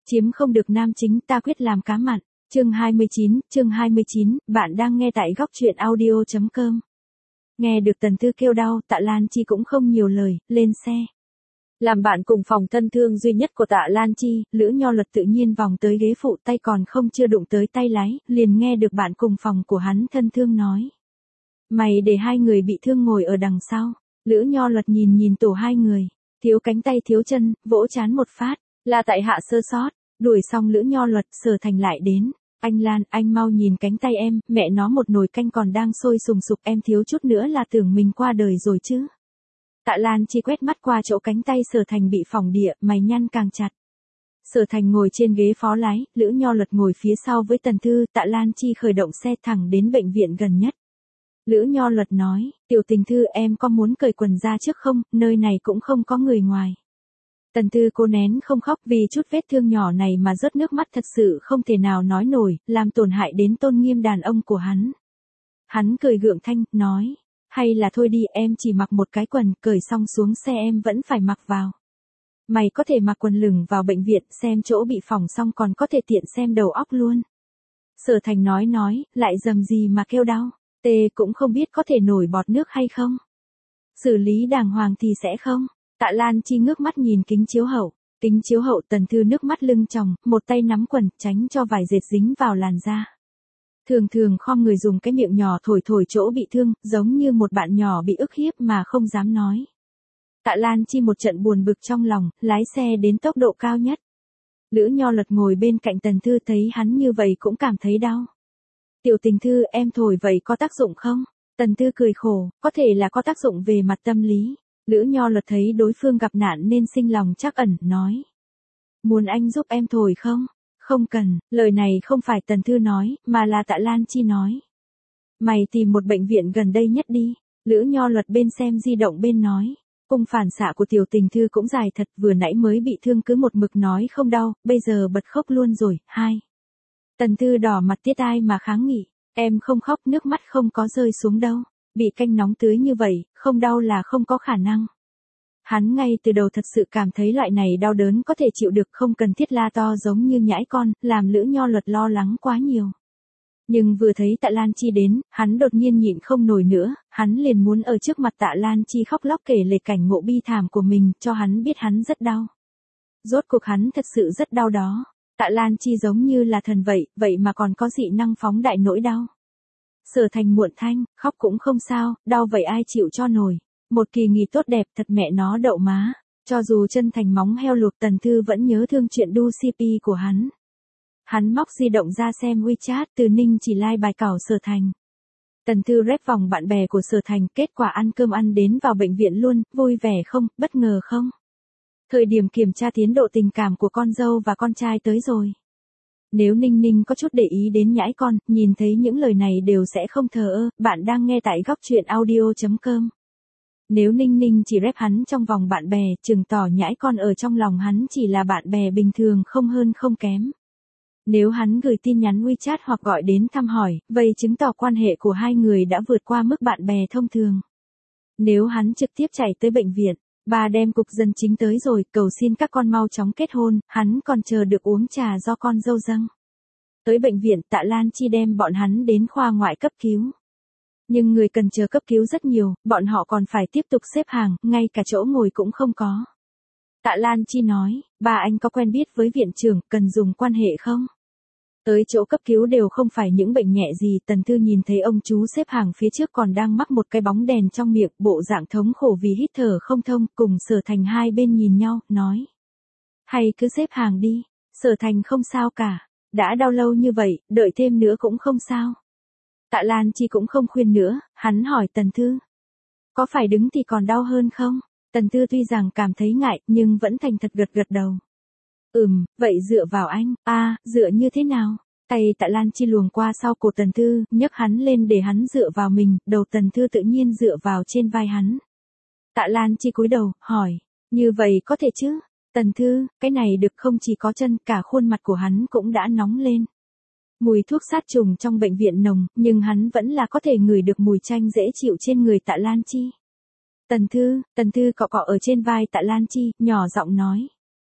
Chiếm không được nam chính ta quyết làm cá mặn. Chương 29, bạn đang nghe tại góc truyện audio.com. Nghe được Tần Tư kêu đau, Tạ Lan Chi cũng không nhiều lời, lên xe. Làm bạn cùng phòng thân thương duy nhất của Tạ Lan Chi, Lữ Nho Luật tự nhiên vòng tới ghế phụ, tay còn không chưa đụng tới tay lái, liền nghe được bạn cùng phòng của hắn thân thương nói. Mày để hai người bị thương ngồi ở đằng sau. Lữ Nho Luật nhìn tổ hai người, thiếu cánh tay thiếu chân, vỗ chán một phát, là tại hạ sơ sót. Đuổi xong Lữ Nho Luật, Sở Thành lại đến. Anh Lan, anh mau nhìn cánh tay em, mẹ nó một nồi canh còn đang sôi sùng sục, em thiếu chút nữa là tưởng mình qua đời rồi chứ. Tạ Lan Chi quét mắt qua chỗ cánh tay Sở Thành bị phỏng địa, mày nhăn càng chặt. Sở Thành ngồi trên ghế phó lái, Lữ Nho Luật ngồi phía sau với Tần Thư, Tạ Lan Chi khởi động xe thẳng đến bệnh viện gần nhất. Lữ Nho Luật nói, tiểu tình Thư em có muốn cởi quần ra trước không, nơi này cũng không có người ngoài. Tần Tư cố nén không khóc vì chút vết thương nhỏ này mà rớt nước mắt thật sự không thể nào nói nổi, làm tổn hại đến tôn nghiêm đàn ông của hắn. Hắn cười gượng thanh, nói, hay là thôi đi em chỉ mặc một cái quần, cởi xong xuống xe em vẫn phải mặc vào. Mày có thể mặc quần lửng vào bệnh viện xem chỗ bị phỏng xong còn có thể tiện xem đầu óc luôn. Sở Thành nói, lại dầm gì mà kêu đau, tê cũng không biết có thể nổi bọt nước hay không. Xử lý đàng hoàng thì sẽ không. Tạ Lan Chi ngước mắt nhìn kính chiếu hậu. Kính chiếu hậu Tần Thư nước mắt lưng tròng, một tay nắm quần, tránh cho vải dệt dính vào làn da. Thường khom người dùng cái miệng nhỏ thổi chỗ bị thương, giống như một bạn nhỏ bị ức hiếp mà không dám nói. Tạ Lan Chi một trận buồn bực trong lòng, lái xe đến tốc độ cao nhất. Lữ Nho Luật ngồi bên cạnh Tần Thư thấy hắn như vậy cũng cảm thấy đau. Tiểu tình Thư em thổi vậy có tác dụng không? Tần Thư cười khổ, có thể là có tác dụng về mặt tâm lý. Lữ Nho Luật thấy đối phương gặp nạn nên sinh lòng trắc ẩn, nói. Muốn anh giúp em thổi không? Không cần, lời này không phải Tần Thư nói, mà là Tạ Lan Chi nói. Mày tìm một bệnh viện gần đây nhất đi. Lữ Nho Luật bên xem di động bên nói. Cung phản xạ của tiểu tình Thư cũng dài thật, vừa nãy mới bị thương cứ một mực nói không đau, bây giờ bật khóc luôn rồi. 2. Tần Thư đỏ mặt tiết ai mà kháng nghị. Em không khóc, nước mắt không có rơi xuống đâu. Bị canh nóng tưới như vậy, không đau là không có khả năng. Hắn ngay từ đầu thật sự cảm thấy loại này đau đớn có thể chịu được, không cần thiết la to giống như nhãi con, làm Lữ Nho Luật lo lắng quá nhiều. Nhưng vừa thấy Tạ Lan Chi đến, hắn đột nhiên nhịn không nổi nữa, hắn liền muốn ở trước mặt Tạ Lan Chi khóc lóc kể lể cảnh ngộ bi thảm của mình, cho hắn biết hắn rất đau. Rốt cuộc hắn thật sự rất đau đó. Tạ Lan Chi giống như là thần vậy mà còn có dị năng phóng đại nỗi đau. Sở Thành muộn thanh, khóc cũng không sao, đau vậy ai chịu cho nổi. Một kỳ nghỉ tốt đẹp thật mẹ nó đậu má. Cho dù chân thành móng heo luộc Tần Thư vẫn nhớ thương chuyện đu CP của hắn. Hắn móc di động ra xem WeChat, Từ Ninh chỉ like bài cảo Sở Thành. Tần Thư rep vòng bạn bè của Sở Thành, kết quả ăn cơm ăn đến vào bệnh viện luôn, vui vẻ không, bất ngờ không? Thời điểm kiểm tra tiến độ tình cảm của con dâu và con trai tới rồi. Nếu Ninh Ninh có chút để ý đến nhãi con, nhìn thấy những lời này đều sẽ không thờ ơ, bạn đang nghe tại góc truyện audio.com. Nếu Ninh Ninh chỉ rep hắn trong vòng bạn bè, chừng tỏ nhãi con ở trong lòng hắn chỉ là bạn bè bình thường không hơn không kém. Nếu hắn gửi tin nhắn WeChat hoặc gọi đến thăm hỏi, vậy chứng tỏ quan hệ của hai người đã vượt qua mức bạn bè thông thường. Nếu hắn trực tiếp chạy tới bệnh viện, bà đem cục dân chính tới rồi, cầu xin các con mau chóng kết hôn, hắn còn chờ được uống trà do con dâu dâng. Tới bệnh viện, Tạ Lan Chi đem bọn hắn đến khoa ngoại cấp cứu. Nhưng người cần chờ cấp cứu rất nhiều, bọn họ còn phải tiếp tục xếp hàng, ngay cả chỗ ngồi cũng không có. Tạ Lan Chi nói, bà anh có quen biết với viện trưởng, cần dùng quan hệ không? Tới chỗ cấp cứu đều không phải những bệnh nhẹ gì, Tần Thư nhìn thấy ông chú xếp hàng phía trước còn đang mắc một cái bóng đèn trong miệng, bộ dạng thống khổ vì hít thở không thông, cùng Sở Thành hai bên nhìn nhau, nói. Hay cứ xếp hàng đi, Sở Thành không sao cả, đã đau lâu như vậy, đợi thêm nữa cũng không sao. Tạ Lan Chi cũng không khuyên nữa, hắn hỏi Tần Thư. Có phải đứng thì còn đau hơn không? Tần Thư tuy rằng cảm thấy ngại, nhưng vẫn thành thật gật đầu. Vậy dựa vào anh, dựa như thế nào? Tay Tạ Lan Chi luồng qua sau cổ Tần Thư, nhấc hắn lên để hắn dựa vào mình, đầu Tần Thư tự nhiên dựa vào trên vai hắn. Tạ Lan Chi cúi đầu, hỏi, như vậy có thể chứ? Tần Thư, cái này được không? Chỉ có chân, cả khuôn mặt của hắn cũng đã nóng lên. Mùi thuốc sát trùng trong bệnh viện nồng, nhưng hắn vẫn là có thể ngửi được mùi chanh dễ chịu trên người Tạ Lan Chi. Tần Thư cọ cọ ở trên vai Tạ Lan Chi, nhỏ giọng nói.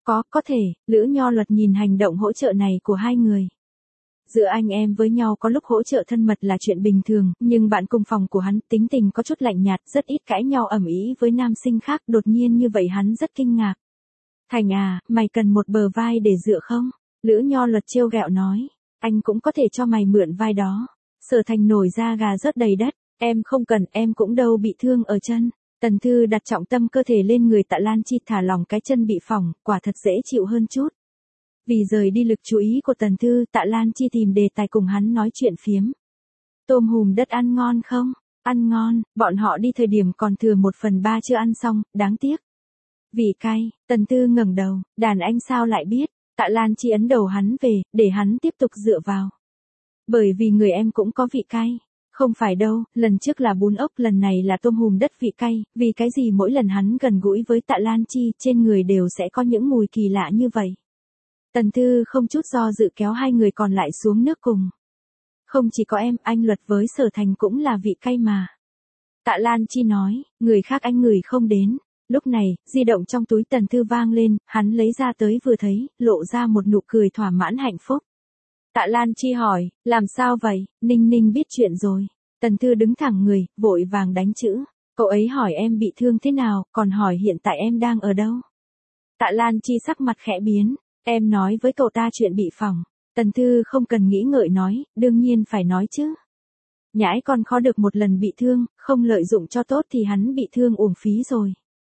Có thể, Lữ Nho Luật nhìn hành động hỗ trợ này của hai người. Giữa anh em với nhau có lúc hỗ trợ thân mật là chuyện bình thường, nhưng bạn cùng phòng của hắn tính tình có chút lạnh nhạt, rất ít cãi nhau ầm ĩ với nam sinh khác, đột nhiên như vậy hắn rất kinh ngạc. Thành à, mày cần một bờ vai để dựa không? Lữ Nho Luật trêu ghẹo nói, anh cũng có thể cho mày mượn vai đó. Sở Thành nổi da gà rớt đầy đất, em không cần, em cũng đâu bị thương ở chân. Tần Thư đặt trọng tâm cơ thể lên người Tạ Lan Chi, thả lỏng cái chân bị phỏng, quả thật dễ chịu hơn chút. Vì rời đi lực chú ý của Tần Thư, Tạ Lan Chi tìm đề tài cùng hắn nói chuyện phiếm. Tôm hùm đất ăn ngon không? Ăn ngon, bọn họ đi thời điểm còn thừa 1/3 chưa ăn xong, đáng tiếc. Vị cay, Tần Thư ngẩng đầu, đàn anh sao lại biết? Tạ Lan Chi ấn đầu hắn về, để hắn tiếp tục dựa vào. Bởi vì người em cũng có vị cay. Không phải đâu, lần trước là bún ốc, lần này là tôm hùm đất vị cay, vì cái gì mỗi lần hắn gần gũi với Tạ Lan Chi, trên người đều sẽ có những mùi kỳ lạ như vậy. Tần Thư không chút do dự kéo hai người còn lại xuống nước cùng. Không chỉ có em, anh Luật với Sở Thành cũng là vị cay mà. Tạ Lan Chi nói, người khác anh ngửi không đến. Lúc này, di động trong túi Tần Thư vang lên, hắn lấy ra tới vừa thấy, lộ ra một nụ cười thỏa mãn hạnh phúc. Tạ Lan Chi hỏi, làm sao vậy? Ninh Ninh biết chuyện rồi. Tần Thư đứng thẳng người, vội vàng đánh chữ. Cậu ấy hỏi em bị thương thế nào, còn hỏi hiện tại em đang ở đâu. Tạ Lan Chi sắc mặt khẽ biến, em nói với cậu ta chuyện bị phỏng. Tần Thư không cần nghĩ ngợi nói, đương nhiên phải nói chứ. Nhãi con khó được một lần bị thương, không lợi dụng cho tốt thì hắn bị thương uổng phí rồi.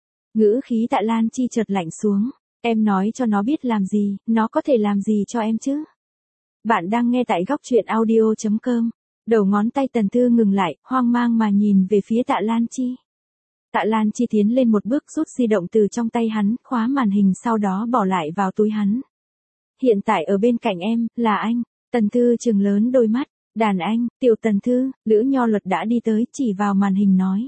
Ngữ khí Tạ Lan Chi chợt lạnh xuống, em nói cho nó biết làm gì, nó có thể làm gì cho em chứ. Bạn đang nghe tại góc truyện audio.com. Đầu ngón tay Tần Thư ngừng lại, hoang mang mà nhìn về phía Tạ Lan Chi. Tạ Lan Chi tiến lên một bước rút di động từ trong tay hắn, khóa màn hình sau đó bỏ lại vào túi hắn. Hiện tại ở bên cạnh em, là anh. Tần Thư trừng lớn đôi mắt, đàn anh, tiểu Tần Thư, Lữ Nho Luật đã đi tới, chỉ vào màn hình nói.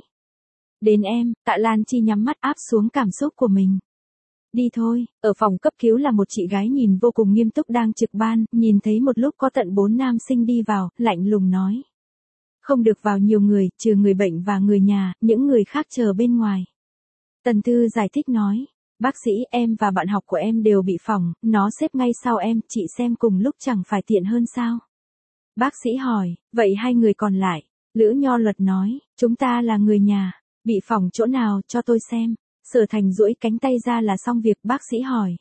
Đến em, Tạ Lan Chi nhắm mắt áp xuống cảm xúc của mình. Đi thôi, ở phòng cấp cứu là một chị gái nhìn vô cùng nghiêm túc đang trực ban, nhìn thấy một lúc có tận 4 nam sinh đi vào, lạnh lùng nói. Không được vào nhiều người, trừ người bệnh và người nhà, những người khác chờ bên ngoài. Tần Thư giải thích nói, bác sĩ em và bạn học của em đều bị phỏng, nó xếp ngay sau em, chị xem cùng lúc chẳng phải tiện hơn sao. Bác sĩ hỏi, vậy hai người còn lại, Lữ Nho Luật nói, chúng ta là người nhà, bị phỏng chỗ nào cho tôi xem. Sở Thành duỗi cánh tay ra là xong việc, bác sĩ hỏi.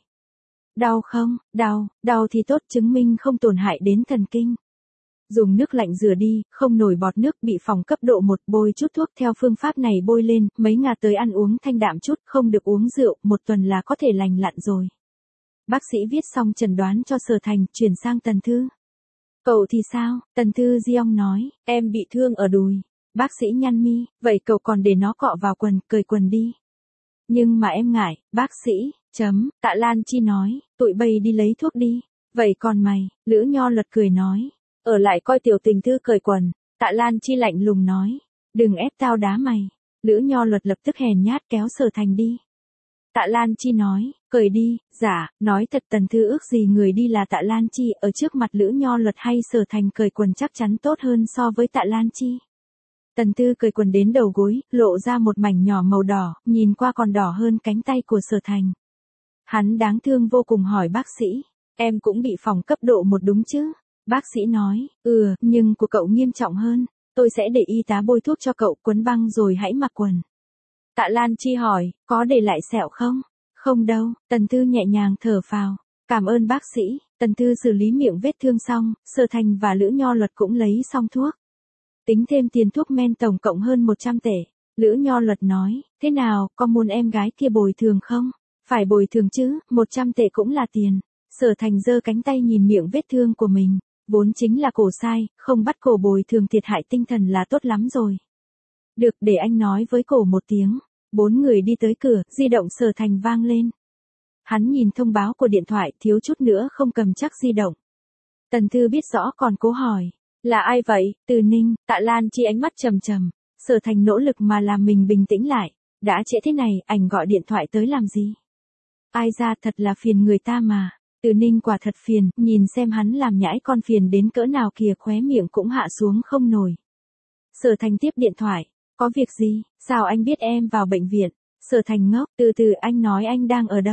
Đau không? Đau thì tốt, chứng minh không tổn hại đến thần kinh. Dùng nước lạnh rửa đi, không nổi bọt nước, bị phỏng cấp độ 1, bôi chút thuốc theo phương pháp này bôi lên, mấy ngày tới ăn uống thanh đạm chút, không được uống rượu, 1 tuần là có thể lành lặn rồi. Bác sĩ viết xong chẩn đoán cho Sở Thành, chuyển sang Tần Thư. Cậu thì sao? Tần Thư giong nói, em bị thương ở đùi. Bác sĩ nhăn mi, vậy cậu còn để nó cọ vào quần, cởi quần đi. Nhưng mà em ngại, bác sĩ, Tạ Lan Chi nói, tụi bay đi lấy thuốc đi. Vậy còn mày, Lữ Nho Luật cười nói, ở lại coi tiểu Tình Thư cởi quần. Tạ Lan Chi lạnh lùng nói, đừng ép tao đá mày. Lữ Nho Luật lập tức hèn nhát kéo Sở Thành đi. Tạ Lan Chi nói, cởi đi, dạ, nói thật Tần Thư ước gì người đi là Tạ Lan Chi, ở trước mặt Lữ Nho Luật hay Sở Thành cởi quần chắc chắn tốt hơn so với Tạ Lan Chi. Tần Thư cởi quần đến đầu gối, lộ ra một mảnh nhỏ màu đỏ, nhìn qua còn đỏ hơn cánh tay của Sở Thành. Hắn đáng thương vô cùng hỏi bác sĩ, em cũng bị phỏng cấp độ 1 đúng chứ? Bác sĩ nói, nhưng của cậu nghiêm trọng hơn, tôi sẽ để y tá bôi thuốc cho cậu, quấn băng rồi hãy mặc quần. Tạ Lan Chi hỏi, có để lại sẹo không? Không đâu, Tần Thư nhẹ nhàng thở phào, cảm ơn bác sĩ. Tần Thư xử lý miệng vết thương xong, Sở Thành và Lữ Nho Luật cũng lấy xong thuốc. Tính thêm tiền thuốc men tổng cộng hơn 100 tệ. Lữ Nho Luật nói, thế nào, có muốn em gái kia bồi thường không? Phải bồi thường chứ, 100 tệ cũng là tiền. Sở Thành giơ cánh tay nhìn miệng vết thương của mình, vốn chính là cổ sai, không bắt cổ bồi thường thiệt hại tinh thần là tốt lắm rồi. Được, để anh nói với cổ một tiếng. 4 người đi tới cửa, di động Sở Thành vang lên. Hắn nhìn thông báo của điện thoại, thiếu chút nữa không cầm chắc di động. Tần Thư biết rõ còn cố hỏi. Là ai vậy? Từ Ninh. Tạ Lan Chi ánh mắt trầm trầm. Sở Thành nỗ lực mà làm mình bình tĩnh lại. Đã trễ thế này, ảnh gọi điện thoại tới làm gì? Ai ra, thật là phiền người ta mà. Từ Ninh quả thật phiền, nhìn xem hắn làm nhãi con phiền đến cỡ nào kìa, khóe miệng cũng hạ xuống không nổi. Sở Thành tiếp điện thoại. Có việc gì? Sao anh biết em vào bệnh viện? Sở Thành ngốc, từ từ anh nói anh đang ở đâu?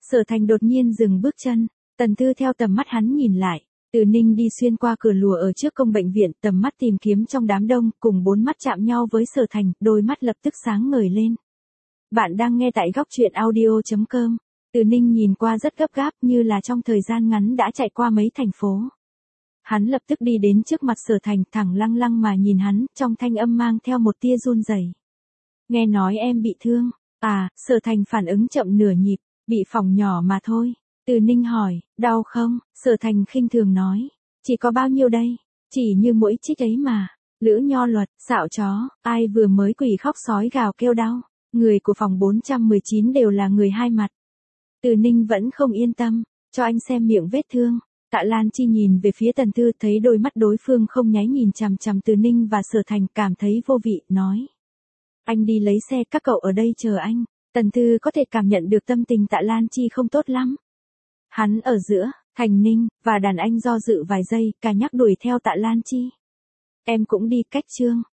Sở Thành đột nhiên dừng bước chân, Tần Thư theo tầm mắt hắn nhìn lại. Từ Ninh đi xuyên qua cửa lùa ở trước công bệnh viện, tầm mắt tìm kiếm trong đám đông, cùng 4 mắt chạm nhau với Sở Thành, đôi mắt lập tức sáng ngời lên. Bạn đang nghe tại góc truyện audio.com. Từ Ninh nhìn qua rất gấp gáp, như là trong thời gian ngắn đã chạy qua mấy thành phố. Hắn lập tức đi đến trước mặt Sở Thành, thẳng lăng lăng mà nhìn hắn, trong thanh âm mang theo một tia run rẩy. Nghe nói em bị thương. À, Sở Thành phản ứng chậm nửa nhịp, bị phỏng nhỏ mà thôi. Từ Ninh hỏi, đau không? Sở Thành khinh thường nói, chỉ có bao nhiêu đây? Chỉ như mũi chích ấy mà. Lữ Nho Luật, xạo chó, ai vừa mới quỷ khóc sói gào kêu đau. Người của phòng 419 đều là người hai mặt. Từ Ninh vẫn không yên tâm, cho anh xem miệng vết thương. Tạ Lan Chi nhìn về phía Tần Thư, thấy đôi mắt đối phương không nháy nhìn chằm chằm Từ Ninh và Sở Thành, cảm thấy vô vị, nói. Anh đi lấy xe, các cậu ở đây chờ anh. Tần Thư có thể cảm nhận được tâm tình Tạ Lan Chi không tốt lắm. Hắn ở giữa, Thành Ninh, và đàn anh do dự vài giây, cả nhắc đuổi theo Tạ Lan Chi. Em cũng đi, cách Trương.